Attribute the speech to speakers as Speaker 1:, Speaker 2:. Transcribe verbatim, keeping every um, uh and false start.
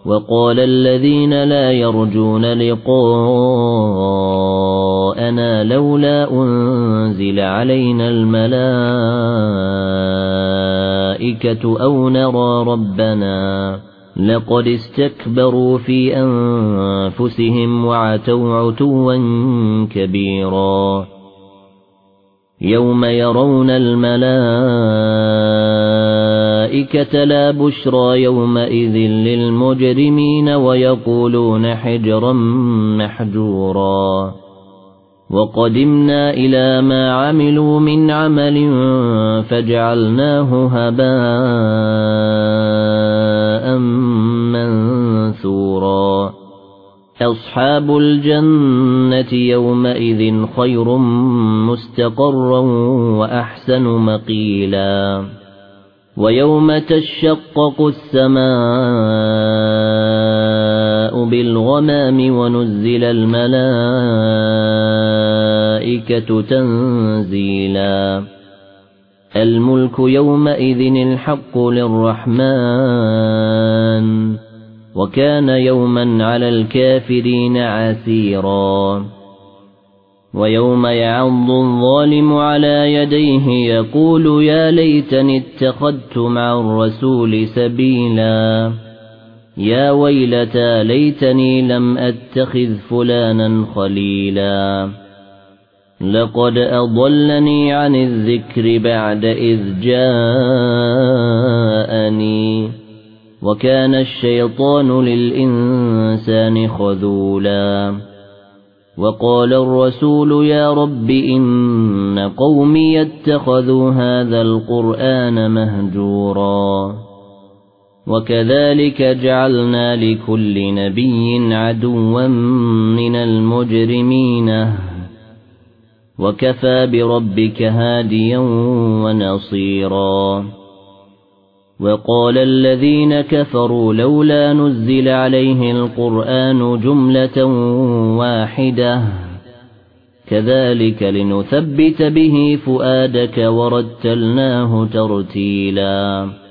Speaker 1: وقال الذين لا يرجون لقاءنا لولا أنزل علينا الملائكة أو نرى ربنا لقد استكبروا في أنفسهم وعتوا عتوا كبيرا يوم يرون الملائكة لا بشرى يومئذ للمجرمين ويقولون حجرا محجورا وقدمنا إلى ما عملوا من عمل فجعلناه هباء منثورا أصحاب الجنة يومئذ خير مستقرا وأحسن مقيلا ويوم تشقق السماء بالغمام ونزل الملائكة تنزيلا الملك يومئذ الحق للرحمن وكان يوما على الكافرين عسيرا ويوم يعض الظالم على يديه يقول يا ليتني اتخذت مع الرسول سبيلا يا ويلتى ليتني لم أتخذ فلانا خليلا لقد أضلني عن الذكر بعد إذ جاءني وكان الشيطان للإنسان خذولا وقال الرسول يا رب إن قومي اتخذوا هذا القرآن مهجورا وكذلك جعلنا لكل نبي عدوا من المجرمين وكفى بربك هاديا ونصيرا وقال الذين كفروا لولا نزل عليه القرآن جملة واحدة كذلك لنثبت به فؤادك ورتلناه ترتيلا